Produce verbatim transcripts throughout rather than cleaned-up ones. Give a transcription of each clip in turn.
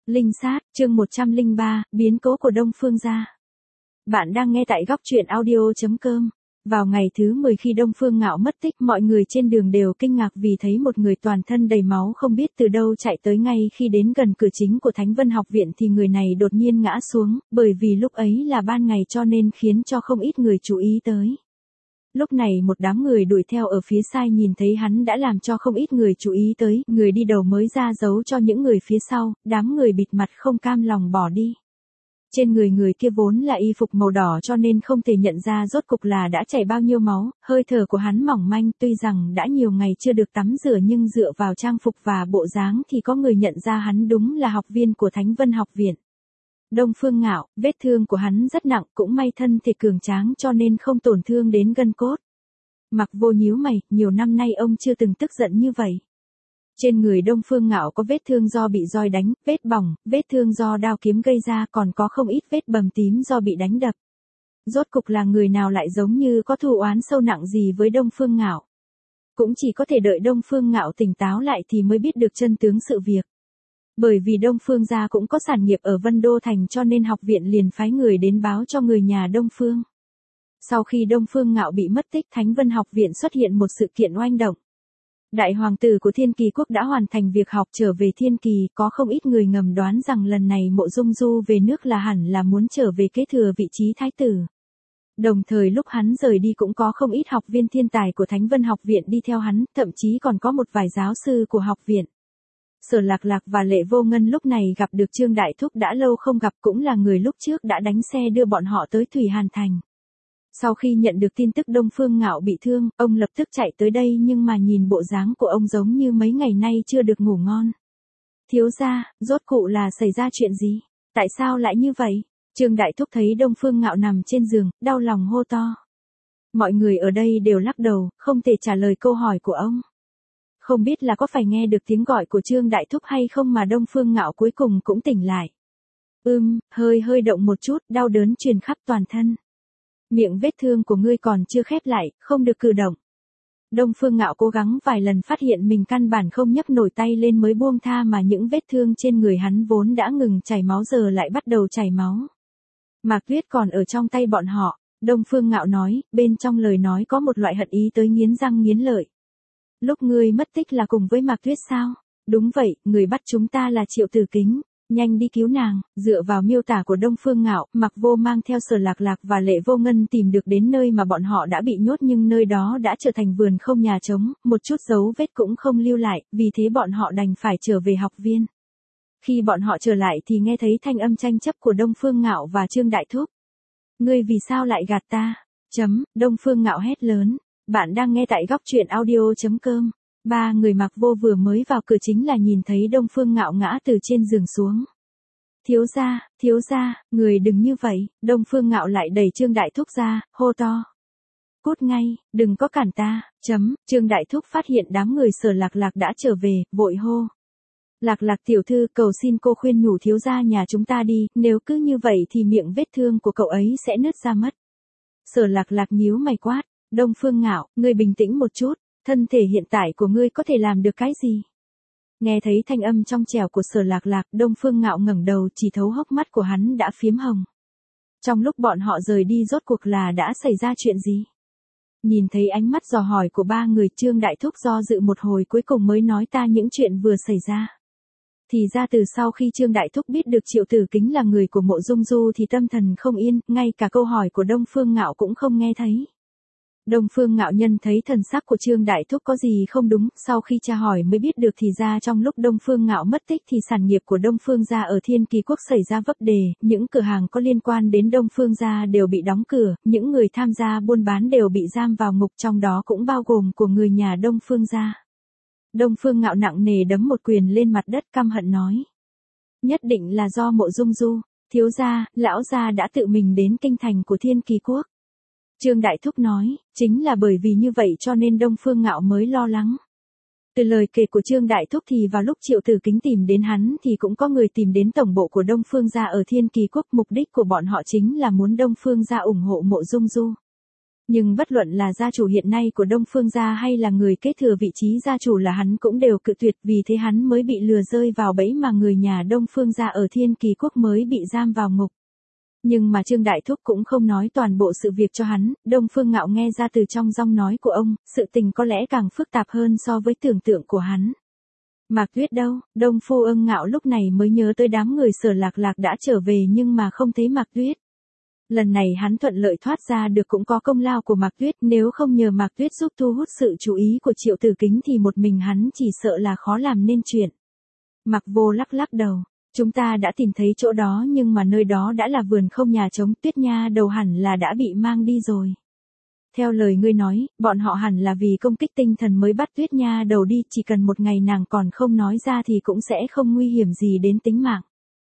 Linh sát, chương một trăm lẻ ba, biến cố của Đông Phương gia. Bạn đang nghe tại góc truyện audio chấm com. Vào ngày thứ mười khi Đông Phương Ngạo mất tích, mọi người trên đường đều kinh ngạc vì thấy một người toàn thân đầy máu không biết từ đâu chạy tới. Ngay khi đến gần cửa chính của Thánh Vân Học viện thì người này đột nhiên ngã xuống, bởi vì lúc ấy là ban ngày cho nên khiến cho không ít người chú ý tới. Lúc này một đám người đuổi theo ở phía xa nhìn thấy hắn đã làm cho không ít người chú ý tới, người đi đầu mới ra dấu cho những người phía sau, đám người bịt mặt không cam lòng bỏ đi. Trên người người kia vốn là y phục màu đỏ cho nên không thể nhận ra rốt cục là đã chảy bao nhiêu máu, hơi thở của hắn mỏng manh, tuy rằng đã nhiều ngày chưa được tắm rửa nhưng dựa vào trang phục và bộ dáng thì có người nhận ra hắn đúng là học viên của Thánh Vân Học viện. Đông Phương Ngạo, vết thương của hắn rất nặng, cũng may thân thể cường tráng cho nên không tổn thương đến gân cốt. Mặc Vô nhíu mày, nhiều năm nay ông chưa từng tức giận như vậy. Trên người Đông Phương Ngạo có vết thương do bị roi đánh, vết bỏng, vết thương do đao kiếm gây ra, còn có không ít vết bầm tím do bị đánh đập. Rốt cục là người nào lại giống như có thù oán sâu nặng gì với Đông Phương Ngạo. Cũng chỉ có thể đợi Đông Phương Ngạo tỉnh táo lại thì mới biết được chân tướng sự việc. Bởi vì Đông Phương gia cũng có sản nghiệp ở Vân Đô Thành cho nên học viện liền phái người đến báo cho người nhà Đông Phương. Sau khi Đông Phương Ngạo bị mất tích, Thánh Vân Học viện xuất hiện một sự kiện oanh động. Đại hoàng tử của Thiên Kỳ quốc đã hoàn thành việc học trở về Thiên Kỳ, có không ít người ngầm đoán rằng lần này Mộ Dung Du về nước là hẳn là muốn trở về kế thừa vị trí thái tử. Đồng thời lúc hắn rời đi cũng có không ít học viên thiên tài của Thánh Vân Học viện đi theo hắn, thậm chí còn có một vài giáo sư của học viện. Sở Lạc Lạc và Lệ Vô Ngân lúc này gặp được Trương Đại Thúc đã lâu không gặp, cũng là người lúc trước đã đánh xe đưa bọn họ tới Thủy Hàn Thành. Sau khi nhận được tin tức Đông Phương Ngạo bị thương, ông lập tức chạy tới đây nhưng mà nhìn bộ dáng của ông giống như mấy ngày nay chưa được ngủ ngon. Thiếu gia, rốt cụ là xảy ra chuyện gì? Tại sao lại như vậy? Trương Đại Thúc thấy Đông Phương Ngạo nằm trên giường, đau lòng hô to. Mọi người ở đây đều lắc đầu, không thể trả lời câu hỏi của ông. Không biết là có phải nghe được tiếng gọi của Trương Đại Thúc hay không mà Đông Phương Ngạo cuối cùng cũng tỉnh lại. Ưm, hơi hơi động một chút, đau đớn truyền khắp toàn thân. Miệng vết thương của ngươi còn chưa khép lại, không được cử động. Đông Phương Ngạo cố gắng vài lần phát hiện mình căn bản không nhấc nổi tay lên mới buông tha mà những vết thương trên người hắn vốn đã ngừng chảy máu giờ lại bắt đầu chảy máu. Mạc Tuyết còn ở trong tay bọn họ, Đông Phương Ngạo nói, bên trong lời nói có một loại hận ý tới nghiến răng nghiến lợi. Lúc ngươi mất tích là cùng với Mạc Tuyết sao? Đúng vậy, người bắt chúng ta là Triệu Tử Kính. Nhanh đi cứu nàng. Dựa vào miêu tả của Đông Phương Ngạo, Mạc Vô mang theo Sở Lạc Lạc và Lệ Vô Ngân tìm được đến nơi mà bọn họ đã bị nhốt, nhưng nơi đó đã trở thành vườn không nhà trống, một chút dấu vết cũng không lưu lại, vì thế bọn họ đành phải trở về học viên. Khi bọn họ trở lại thì nghe thấy thanh âm tranh chấp của Đông Phương Ngạo và Trương Đại Thúc. Ngươi vì sao lại gạt ta? Chấm, Đông Phương Ngạo hét lớn. Bạn đang nghe tại góc truyện audio chấm com. Ba người Mạc Vô vừa mới vào cửa chính là nhìn thấy Đông Phương Ngạo ngã từ trên giường xuống. Thiếu gia, thiếu gia, người đừng như vậy. Đông Phương Ngạo lại đẩy Trương Đại Thúc ra, hô to. Cút ngay, đừng có cản ta. Chấm, Trương Đại Thúc phát hiện đám người Sở Lạc Lạc đã trở về, vội hô. Lạc Lạc tiểu thư, cầu xin cô khuyên nhủ thiếu gia nhà chúng ta đi, nếu cứ như vậy thì miệng vết thương của cậu ấy sẽ nứt ra mất. Sở Lạc Lạc nhíu mày quát. Đông Phương Ngạo, ngươi bình tĩnh một chút, thân thể hiện tại của ngươi có thể làm được cái gì? Nghe thấy thanh âm trong trẻo của Sở Lạc Lạc, Đông Phương Ngạo ngẩng đầu, chỉ thấu hốc mắt của hắn đã phiếm hồng. Trong lúc bọn họ rời đi rốt cuộc là đã xảy ra chuyện gì? Nhìn thấy ánh mắt dò hỏi của ba người, Trương Đại Thúc do dự một hồi cuối cùng mới nói ta những chuyện vừa xảy ra. Thì ra từ sau khi Trương Đại Thúc biết được Triệu Tử Kính là người của Mộ Dung Du thì tâm thần không yên, ngay cả câu hỏi của Đông Phương Ngạo cũng không nghe thấy. Đông Phương Ngạo nhân thấy thần sắc của Trương Đại Thúc có gì không đúng, sau khi tra hỏi mới biết được thì ra trong lúc Đông Phương Ngạo mất tích thì sản nghiệp của Đông Phương gia ở Thiên Kỳ quốc xảy ra vấp đề, những cửa hàng có liên quan đến Đông Phương gia đều bị đóng cửa, những người tham gia buôn bán đều bị giam vào ngục, trong đó cũng bao gồm của người nhà Đông Phương gia. Đông Phương Ngạo nặng nề đấm một quyền lên mặt đất, căm hận nói. Nhất định là do Mộ Dung Du, thiếu gia, lão gia đã tự mình đến kinh thành của Thiên Kỳ quốc. Trương Đại Thúc nói, chính là bởi vì như vậy cho nên Đông Phương Ngạo mới lo lắng. Từ lời kể của Trương Đại Thúc thì vào lúc Triệu Tử Kính tìm đến hắn thì cũng có người tìm đến tổng bộ của Đông Phương gia ở Thiên Kỳ quốc, mục đích của bọn họ chính là muốn Đông Phương gia ủng hộ Mộ Dung Du. Nhưng bất luận là gia chủ hiện nay của Đông Phương gia hay là người kế thừa vị trí gia chủ là hắn cũng đều cự tuyệt, vì thế hắn mới bị lừa rơi vào bẫy mà người nhà Đông Phương gia ở Thiên Kỳ Quốc mới bị giam vào ngục. Nhưng mà Trương Đại Thúc cũng không nói toàn bộ sự việc cho hắn, Đông Phương Ngạo nghe ra từ trong giọng nói của ông, sự tình có lẽ càng phức tạp hơn so với tưởng tượng của hắn. Mạc Tuyết đâu? Đông Phu Ưng Ngạo lúc này mới nhớ tới đám người Sở Lạc Lạc đã trở về nhưng mà không thấy Mạc Tuyết. Lần này hắn thuận lợi thoát ra được cũng có công lao của Mạc Tuyết, nếu không nhờ Mạc Tuyết giúp thu hút sự chú ý của Triệu Tử Kính thì một mình hắn chỉ sợ là khó làm nên chuyện. Mạc Vô lắc lắc đầu, chúng ta đã tìm thấy chỗ đó nhưng mà nơi đó đã là vườn không nhà trống, Tuyết Nha đầu hẳn là đã bị mang đi rồi. Theo lời ngươi nói, bọn họ hẳn là vì công kích tinh thần mới bắt Tuyết Nha đầu đi, chỉ cần một ngày nàng còn không nói ra thì cũng sẽ không nguy hiểm gì đến tính mạng.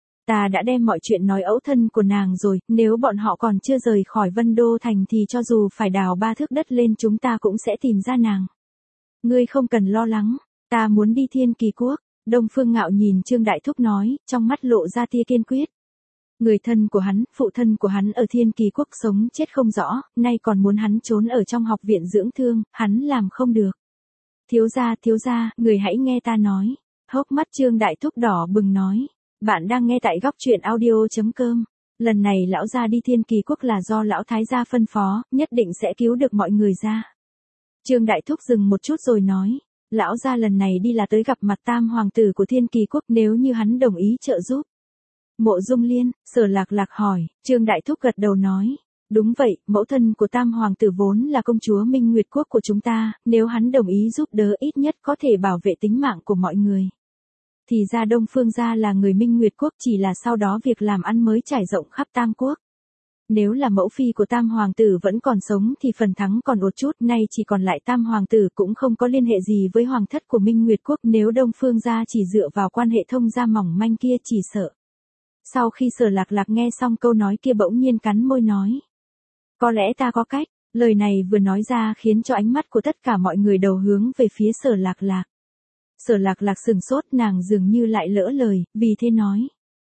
Ta đã đem mọi chuyện nói ấu thân của nàng rồi, nếu bọn họ còn chưa rời khỏi Vân Đô Thành thì cho dù phải đào ba thước đất lên chúng ta cũng sẽ tìm ra nàng. Ngươi không cần lo lắng, ta muốn đi Thiên Kỳ Quốc. Đông Phương Ngạo nhìn Trương Đại Thúc nói, trong mắt lộ ra tia kiên quyết. Người thân của hắn, phụ thân của hắn ở Thiên Kỳ Quốc sống chết không rõ, nay còn muốn hắn trốn ở trong học viện dưỡng thương, hắn làm không được. Thiếu gia, thiếu gia, người hãy nghe ta nói. Hốc mắt Trương Đại Thúc đỏ bừng nói. Bạn đang nghe tại góc truyện audio chấm com. Lần này lão gia đi Thiên Kỳ Quốc là do lão thái gia phân phó, nhất định sẽ cứu được mọi người ra. Trương Đại Thúc dừng một chút rồi nói. Lão gia lần này đi là tới gặp mặt tam hoàng tử của Thiên Kỳ Quốc, nếu như hắn đồng ý trợ giúp. Mộ Dung Liên, Sở Lạc Lạc hỏi, Trương Đại Thúc gật đầu nói. Đúng vậy, mẫu thân của tam hoàng tử vốn là công chúa Minh Nguyệt Quốc của chúng ta, nếu hắn đồng ý giúp đỡ ít nhất có thể bảo vệ tính mạng của mọi người. Thì ra Đông Phương gia là người Minh Nguyệt Quốc, chỉ là sau đó việc làm ăn mới trải rộng khắp Tam Quốc. Nếu là mẫu phi của tam hoàng tử vẫn còn sống thì phần thắng còn một chút, nay chỉ còn lại tam hoàng tử cũng không có liên hệ gì với hoàng thất của Minh Nguyệt Quốc, nếu Đông Phương gia chỉ dựa vào quan hệ thông gia mỏng manh kia chỉ sợ. Sau khi Sở Lạc Lạc nghe xong câu nói kia bỗng nhiên cắn môi nói. Có lẽ ta có cách, lời này vừa nói ra khiến cho ánh mắt của tất cả mọi người đầu hướng về phía Sở Lạc Lạc. Sở Lạc Lạc sừng sốt, nàng dường như lại lỡ lời, vì thế nói.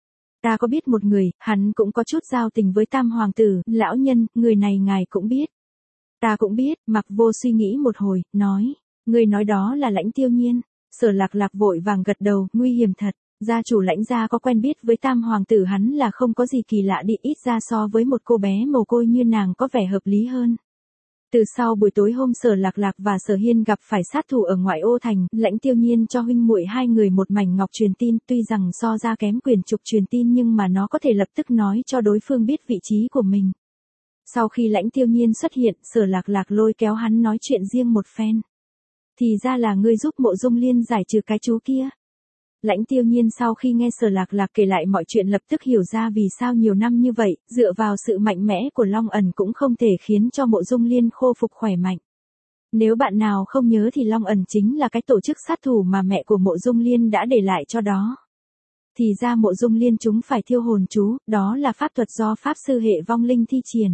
Ta có biết một người, hắn cũng có chút giao tình với tam hoàng tử, lão nhân, người này ngài cũng biết. Ta cũng biết, Mạc Vô suy nghĩ một hồi, nói. Người nói đó là Lãnh Tiêu Nhiên. Sở Lạc Lạc vội vàng gật đầu, nguy hiểm thật. Gia chủ Lãnh gia có quen biết với tam hoàng tử hắn là không có gì kỳ lạ đi, ít ra so với một cô bé mồ côi như nàng có vẻ hợp lý hơn. Từ sau buổi tối hôm Sở Lạc Lạc và Sở Hiên gặp phải sát thủ ở ngoại ô thành, Lãnh Tiêu Nhiên cho huynh muội hai người một mảnh ngọc truyền tin, tuy rằng so ra kém quyển trục truyền tin nhưng mà nó có thể lập tức nói cho đối phương biết vị trí của mình. Sau khi Lãnh Tiêu Nhiên xuất hiện, Sở Lạc Lạc lôi kéo hắn nói chuyện riêng một phen. Thì ra là ngươi giúp Mộ Dung Liên giải trừ cái chú kia. Lãnh Tiêu Nhiên sau khi nghe Sở Lạc Lạc kể lại mọi chuyện lập tức hiểu ra vì sao nhiều năm như vậy, dựa vào sự mạnh mẽ của Long ẩn cũng không thể khiến cho Mộ Dung Liên khôi phục khỏe mạnh. Nếu bạn nào không nhớ thì Long ẩn chính là cái tổ chức sát thủ mà mẹ của Mộ Dung Liên đã để lại cho đó. Thì ra Mộ Dung Liên chúng phải thiêu hồn chú, đó là pháp thuật do pháp sư hệ vong linh thi triển.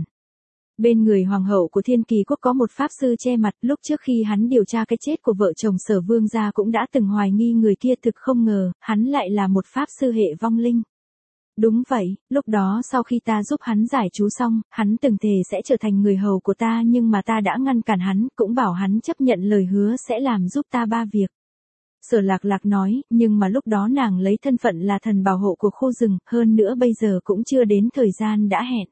Bên người hoàng hậu của Thiên Kỳ Quốc có một pháp sư che mặt, lúc trước khi hắn điều tra cái chết của vợ chồng Sở Vương gia cũng đã từng hoài nghi người kia, thực không ngờ, hắn lại là một pháp sư hệ vong linh. Đúng vậy, lúc đó sau khi ta giúp hắn giải chú xong, hắn từng thề sẽ trở thành người hầu của ta nhưng mà ta đã ngăn cản hắn, cũng bảo hắn chấp nhận lời hứa sẽ làm giúp ta ba việc. Sở Lạc Lạc nói, nhưng mà lúc đó nàng lấy thân phận là thần bảo hộ của khu rừng, hơn nữa bây giờ cũng chưa đến thời gian đã hẹn.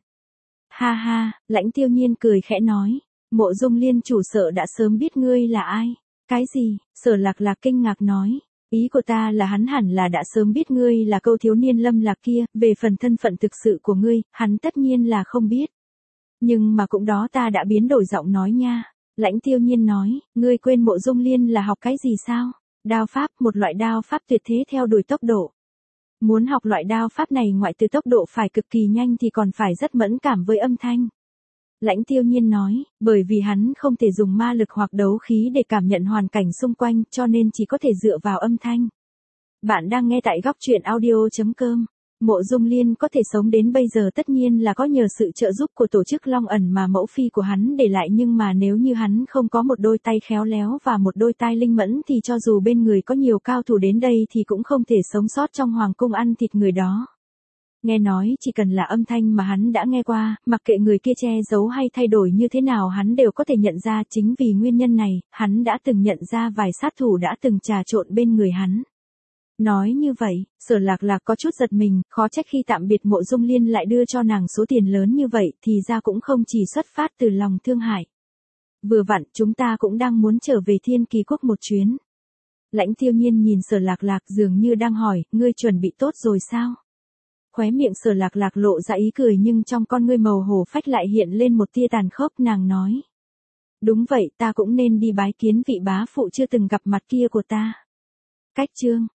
Ha ha, Lãnh Tiêu Nhiên cười khẽ nói, Mộ Dung Liên chủ sợ đã sớm biết ngươi là ai. Cái gì? Sở Lạc Lạc kinh ngạc nói, ý của ta là hắn hẳn là đã sớm biết ngươi là câu thiếu niên Lâm Lạc kia, về phần thân phận thực sự của ngươi, hắn tất nhiên là không biết. Nhưng mà cũng đó ta đã biến đổi giọng nói nha. Lãnh Tiêu Nhiên nói, ngươi quên Mộ Dung Liên là học cái gì sao? Đao pháp, một loại đao pháp tuyệt thế theo đuổi tốc độ. Muốn học loại đao pháp này ngoại trừ tốc độ phải cực kỳ nhanh thì còn phải rất mẫn cảm với âm thanh. Lãnh Tiêu Nhiên nói, bởi vì hắn không thể dùng ma lực hoặc đấu khí để cảm nhận hoàn cảnh xung quanh cho nên chỉ có thể dựa vào âm thanh. Bạn đang nghe tại góc truyện audio chấm com. Mộ Dung Liên có thể sống đến bây giờ tất nhiên là có nhờ sự trợ giúp của tổ chức Long ẩn mà mẫu phi của hắn để lại, nhưng mà nếu như hắn không có một đôi tay khéo léo và một đôi tai linh mẫn thì cho dù bên người có nhiều cao thủ đến đây thì cũng không thể sống sót trong hoàng cung ăn thịt người đó. Nghe nói chỉ cần là âm thanh mà hắn đã nghe qua, mặc kệ người kia che giấu hay thay đổi như thế nào hắn đều có thể nhận ra. Chính vì nguyên nhân này, hắn đã từng nhận ra vài sát thủ đã từng trà trộn bên người hắn. Nói như vậy, Sở Lạc Lạc có chút giật mình, khó trách khi tạm biệt Mộ Dung Liên lại đưa cho nàng số tiền lớn như vậy thì ra cũng không chỉ xuất phát từ lòng thương hại. Vừa vặn chúng ta cũng đang muốn trở về Thiên Kỳ Quốc một chuyến. Lãnh Tiêu Nhiên nhìn Sở Lạc Lạc dường như đang hỏi, ngươi chuẩn bị tốt rồi sao? Khóe miệng Sở Lạc Lạc lộ ra ý cười nhưng trong con ngươi màu hổ phách lại hiện lên một tia tàn khốc. Nàng nói. Đúng vậy, ta cũng nên đi bái kiến vị bá phụ chưa từng gặp mặt kia của ta. Cách chương